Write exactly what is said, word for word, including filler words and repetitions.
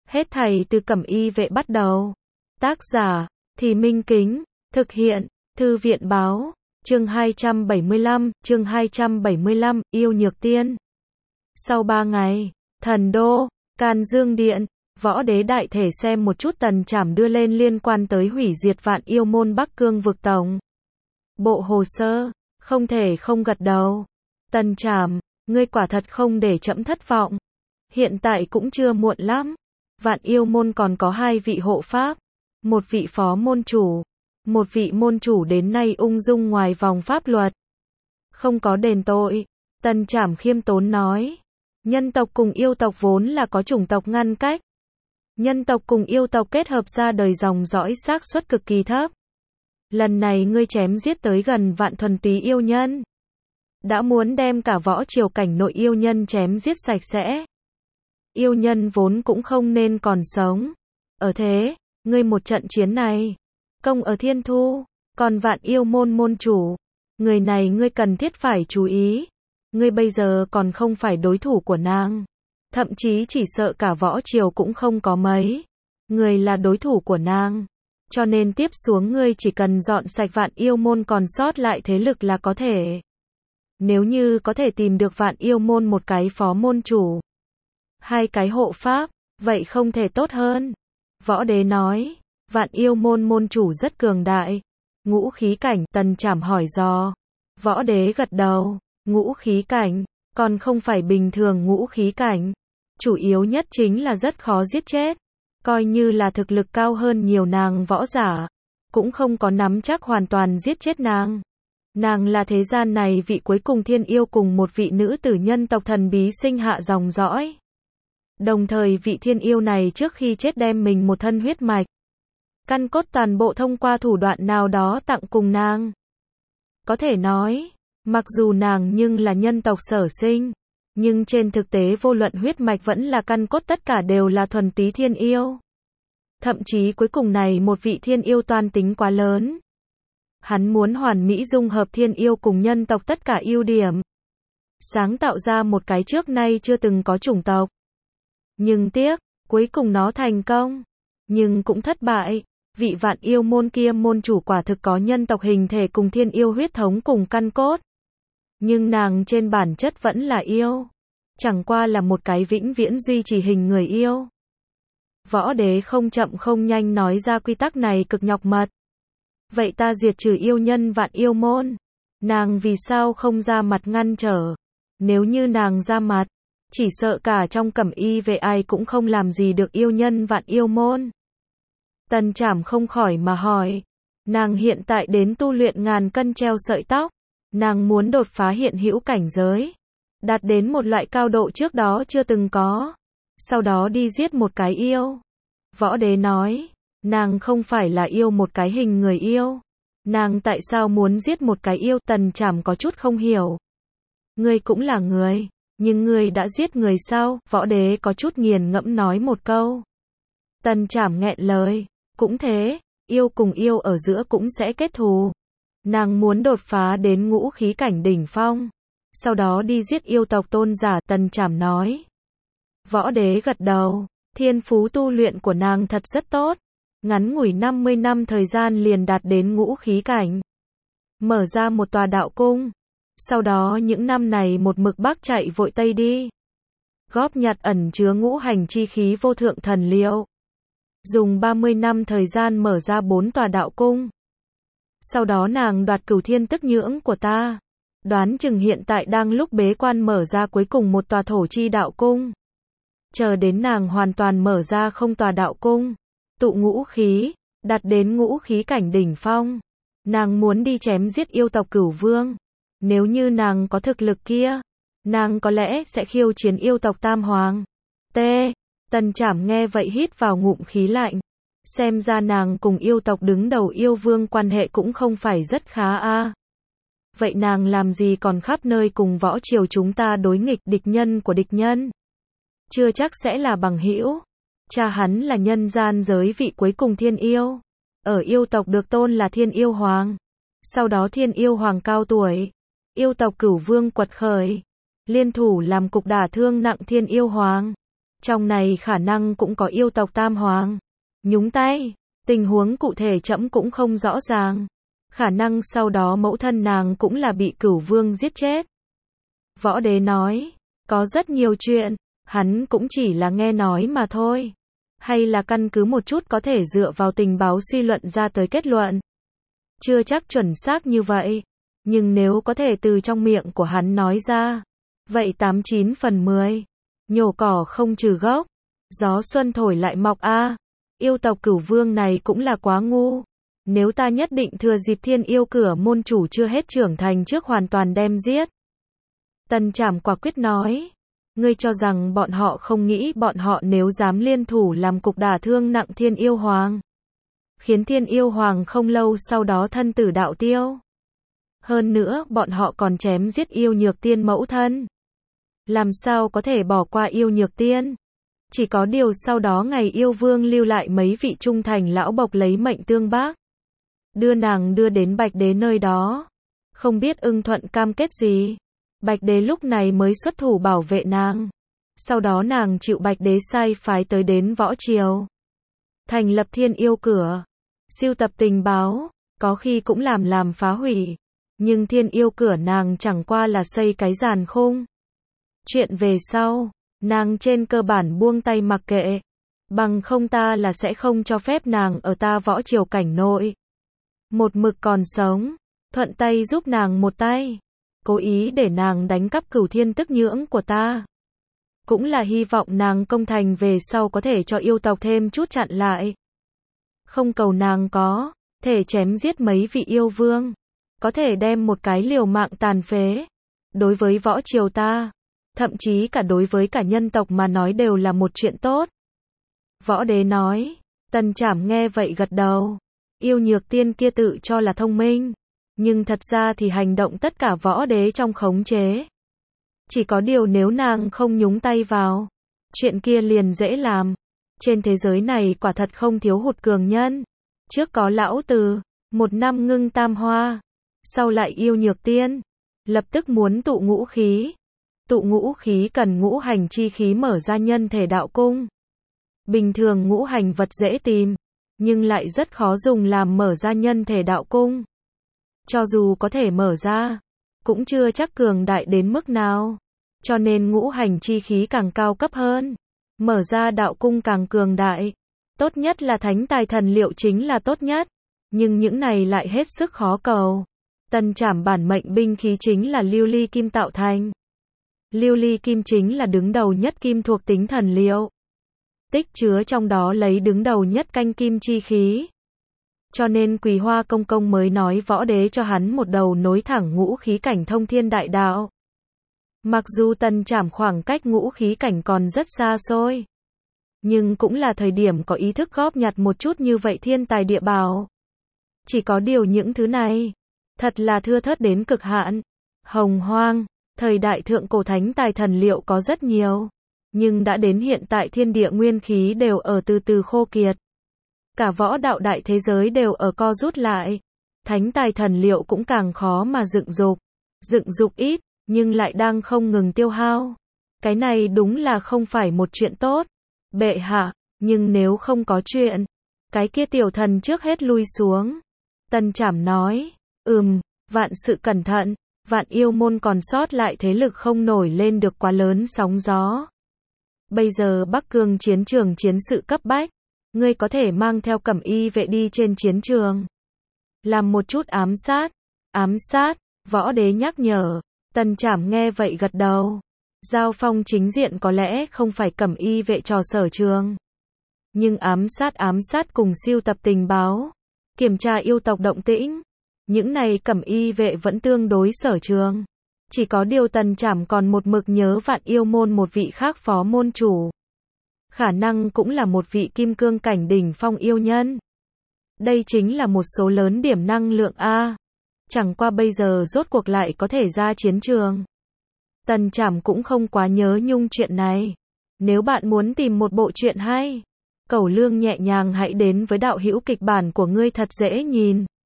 Hết thảy từ Cẩm Y vệ bắt đầu. Tác giả, Thì Minh Kính, thực hiện, Thư viện báo, chương hai trăm bảy mươi lăm, chương hai trăm bảy mươi lăm, yêu nhược tiên. Sau ba ngày, thần đô, Can Dương Điện, Võ Đế đại thể xem một chút Tần Trảm đưa lên liên quan tới hủy diệt Vạn Yêu môn Bắc Cương vực tổng bộ hồ sơ, không thể không gật đầu. Tần Trảm, ngươi quả thật không để trẫm thất vọng. Hiện tại cũng chưa muộn lắm. Vạn Yêu môn còn có hai vị hộ pháp, một vị phó môn chủ, một vị môn chủ đến nay ung dung ngoài vòng pháp luật, không có đền tội. Tần Trảm khiêm tốn nói, nhân tộc cùng yêu tộc vốn là có chủng tộc ngăn cách. Nhân tộc cùng yêu tộc kết hợp ra đời dòng dõi xác suất cực kỳ thấp. Lần này ngươi chém giết tới gần vạn thuần túy yêu nhân, đã muốn đem cả võ triều cảnh nội yêu nhân chém giết sạch sẽ. Yêu nhân vốn cũng không nên còn sống. Ở thế, ngươi một trận chiến này, công ở thiên thu, còn Vạn Yêu môn môn chủ, người này ngươi cần thiết phải chú ý. Ngươi bây giờ còn không phải đối thủ của nàng. Thậm chí chỉ sợ cả võ triều cũng không có mấy người là đối thủ của nàng. Cho nên tiếp xuống ngươi chỉ cần dọn sạch Vạn Yêu môn còn sót lại thế lực là có thể. Nếu như có thể tìm được Vạn Yêu môn một cái phó môn chủ, hai cái hộ pháp, vậy không thể tốt hơn. Võ Đế nói, Vạn Yêu môn môn chủ rất cường đại. Ngũ khí cảnh, Tần Trảm hỏi dò. Võ Đế gật đầu, ngũ khí cảnh, còn không phải bình thường ngũ khí cảnh. Chủ yếu nhất chính là rất khó giết chết. Coi như là thực lực cao hơn nhiều nàng võ giả, cũng không có nắm chắc hoàn toàn giết chết nàng. Nàng là thế gian này vị cuối cùng thiên yêu cùng một vị nữ tử nhân tộc thần bí sinh hạ dòng dõi. Đồng thời vị thiên yêu này trước khi chết đem mình một thân huyết mạch, căn cốt toàn bộ thông qua thủ đoạn nào đó tặng cùng nàng. Có thể nói, mặc dù nàng nhưng là nhân tộc sở sinh, nhưng trên thực tế vô luận huyết mạch vẫn là căn cốt tất cả đều là thuần túy thiên yêu. Thậm chí cuối cùng này một vị thiên yêu toan tính quá lớn. Hắn muốn hoàn mỹ dung hợp thiên yêu cùng nhân tộc tất cả ưu điểm, sáng tạo ra một cái trước nay chưa từng có chủng tộc. Nhưng tiếc, cuối cùng nó thành công, nhưng cũng thất bại. Vị Vạn Yêu môn kia môn chủ quả thực có nhân tộc hình thể cùng thiên yêu huyết thống cùng căn cốt. Nhưng nàng trên bản chất vẫn là yêu, chẳng qua là một cái vĩnh viễn duy trì hình người yêu. Võ Đế không chậm không nhanh nói ra quy tắc này cực nhọc mật. Vậy ta diệt trừ yêu nhân Vạn Yêu môn, nàng vì sao không ra mặt ngăn trở? Nếu như nàng ra mặt, chỉ sợ cả trong Cẩm Y vệ ai cũng không làm gì được yêu nhân Vạn Yêu môn. Tần Trảm không khỏi mà hỏi, nàng hiện tại đến tu luyện ngàn cân treo sợi tóc, nàng muốn đột phá hiện hữu cảnh giới, đạt đến một loại cao độ trước đó chưa từng có, sau đó đi giết một cái yêu. Võ Đế nói, nàng không phải là yêu một cái hình người yêu, nàng tại sao muốn giết một cái yêu? Tần Trảm có chút không hiểu. Ngươi cũng là người, nhưng ngươi đã giết người sao? Võ Đế có chút nghiền ngẫm nói một câu. Tần Trảm nghẹn lời, cũng thế, yêu cùng yêu ở giữa cũng sẽ kết thù. Nàng muốn đột phá đến ngũ khí cảnh đỉnh phong, sau đó đi giết yêu tộc tôn giả. Tần Trảm nói. Võ Đế gật đầu, thiên phú tu luyện của nàng thật rất tốt, ngắn ngủi năm mươi năm thời gian liền đạt đến ngũ khí cảnh, mở ra một tòa đạo cung, sau đó những năm này một mực bắc chạy vội tây đi, góp nhặt ẩn chứa ngũ hành chi khí vô thượng thần liệu, dùng ba mươi năm thời gian mở ra bốn tòa đạo cung. Sau đó nàng đoạt cửu thiên tức nhưỡng của ta, đoán chừng hiện tại đang lúc bế quan mở ra cuối cùng một tòa thổ chi đạo cung. Chờ đến nàng hoàn toàn mở ra không tòa đạo cung, tụ ngũ khí, đạt đến ngũ khí cảnh đỉnh phong, nàng muốn đi chém giết yêu tộc Cửu Vương. Nếu như nàng có thực lực kia, nàng có lẽ sẽ khiêu chiến yêu tộc Tam Hoàng. T. Tần Trảm nghe vậy hít vào ngụm khí lạnh. Xem ra nàng cùng yêu tộc đứng đầu yêu vương quan hệ cũng không phải rất khá a. Vậy nàng làm gì còn khắp nơi cùng võ triều chúng ta đối nghịch, địch nhân của địch nhân? Chưa chắc sẽ là bằng hữu. Cha hắn là nhân gian giới vị cuối cùng thiên yêu. Ở yêu tộc được tôn là thiên yêu hoàng. Sau đó thiên yêu hoàng cao tuổi, yêu tộc Cửu Vương quật khởi, liên thủ làm cục đả thương nặng thiên yêu hoàng. Trong này khả năng cũng có yêu tộc Tam Hoàng nhúng tay, tình huống cụ thể trẫm cũng không rõ ràng. Khả năng sau đó mẫu thân nàng cũng là bị Cửu Vương giết chết. Võ Đế nói, có rất nhiều chuyện, hắn cũng chỉ là nghe nói mà thôi. Hay là căn cứ một chút có thể dựa vào tình báo suy luận ra tới kết luận. Chưa chắc chuẩn xác như vậy, nhưng nếu có thể từ trong miệng của hắn nói ra, vậy tám chín phần mười. Nhổ cỏ không trừ gốc, gió xuân thổi lại mọc a. Yêu tộc Cửu Vương này cũng là quá ngu. Nếu ta nhất định thừa dịp Thiên Yêu Cửa môn chủ chưa hết trưởng thành trước hoàn toàn đem giết. Tần Trảm quả quyết nói, ngươi cho rằng bọn họ không nghĩ bọn họ nếu dám liên thủ làm cục đả thương nặng Thiên Yêu Hoàng, khiến Thiên Yêu Hoàng không lâu sau đó thân tử đạo tiêu. Hơn nữa bọn họ còn chém giết Yêu Nhược Tiên mẫu thân. Làm sao có thể bỏ qua Yêu Nhược Tiên? Chỉ có điều sau đó ngày Yêu Vương lưu lại mấy vị trung thành lão bộc lấy mệnh tương bác, đưa nàng đưa đến Bạch Đế nơi đó. Không biết ưng thuận cam kết gì, Bạch Đế lúc này mới xuất thủ bảo vệ nàng. Sau đó nàng chịu Bạch Đế sai phái tới đến Võ Triều, thành lập Thiên Yêu Cửa, sưu tập tình báo, có khi cũng làm làm phá hủy. Nhưng Thiên Yêu Cửa nàng chẳng qua là xây cái giàn khung. Chuyện về sau, nàng trên cơ bản buông tay mặc kệ. Bằng không ta là sẽ không cho phép nàng ở ta Võ Triều cảnh nội. Một mực còn sống, thuận tay giúp nàng một tay. Cố ý để nàng đánh cắp Cửu Thiên Tức Nhưỡng của ta. Cũng là hy vọng nàng công thành về sau có thể cho yêu tộc thêm chút chặn lại. Không cầu nàng có thể chém giết mấy vị yêu vương, có thể đem một cái liều mạng tàn phế. Đối với Võ Triều ta, thậm chí cả đối với cả nhân tộc mà nói đều là một chuyện tốt. Võ Đế nói, Tần Trảm nghe vậy gật đầu. Yêu Nhược Tiên kia tự cho là thông minh, nhưng thật ra thì hành động tất cả Võ Đế trong khống chế. Chỉ có điều nếu nàng không nhúng tay vào, chuyện kia liền dễ làm. Trên thế giới này quả thật không thiếu hụt cường nhân. Trước có Lão Từ, một năm ngưng tam hoa, sau lại Yêu Nhược Tiên, lập tức muốn tụ ngũ khí. Tụ ngũ khí cần ngũ hành chi khí mở ra nhân thể đạo cung. Bình thường ngũ hành vật dễ tìm, nhưng lại rất khó dùng làm mở ra nhân thể đạo cung. Cho dù có thể mở ra, cũng chưa chắc cường đại đến mức nào. Cho nên ngũ hành chi khí càng cao cấp hơn, mở ra đạo cung càng cường đại. Tốt nhất là thánh tài thần liệu chính là tốt nhất, nhưng những này lại hết sức khó cầu. Tần Trảm bản mệnh binh khí chính là lưu ly kim tạo thành. Lưu ly kim chính là đứng đầu nhất kim thuộc tính thần liệu. Tích chứa trong đó lấy đứng đầu nhất canh kim chi khí. Cho nên Quỳ Hoa Công Công mới nói Võ Đế cho hắn một đầu nối thẳng ngũ khí cảnh thông thiên đại đạo. Mặc dù Tần Trảm khoảng cách ngũ khí cảnh còn rất xa xôi, nhưng cũng là thời điểm có ý thức góp nhặt một chút như vậy thiên tài địa bảo. Chỉ có điều những thứ này, thật là thưa thớt đến cực hạn. Hồng Hoang, thời đại thượng cổ thánh tài thần liệu có rất nhiều, nhưng đã đến hiện tại thiên địa nguyên khí đều ở từ từ khô kiệt. Cả võ đạo đại thế giới đều ở co rút lại. Thánh tài thần liệu cũng càng khó mà dựng dục. Dựng dục ít, nhưng lại đang không ngừng tiêu hao. Cái này đúng là không phải một chuyện tốt. Bệ hạ, nhưng nếu không có chuyện, cái kia tiểu thần trước hết lui xuống. Tần Trảm nói, ừm, vạn sự cẩn thận, Vạn Yêu môn còn sót lại thế lực không nổi lên được quá lớn sóng gió. Bây giờ Bắc Cương chiến trường chiến sự cấp bách, ngươi có thể mang theo Cẩm Y vệ đi trên chiến trường, làm một chút ám sát. Ám sát, Võ Đế nhắc nhở. Tần Trảm nghe vậy gật đầu. Giao phong chính diện có lẽ không phải Cẩm Y vệ trò sở trường, nhưng ám sát ám sát cùng siêu tập tình báo, kiểm tra yêu tộc động tĩnh, những này Cẩm Y vệ vẫn tương đối sở trường. Chỉ có điều Tần Trảm còn một mực nhớ Vạn Yêu môn một vị khác phó môn chủ, khả năng cũng là một vị kim cương cảnh đỉnh phong yêu nhân. Đây chính là một số lớn điểm năng lượng a. Chẳng qua bây giờ rốt cuộc lại có thể ra chiến trường. Tần Trảm cũng không quá nhớ nhung chuyện này. Nếu bạn muốn tìm một bộ truyện hay, Cẩu Lương nhẹ nhàng hãy đến với đạo hữu kịch bản của ngươi thật dễ nhìn.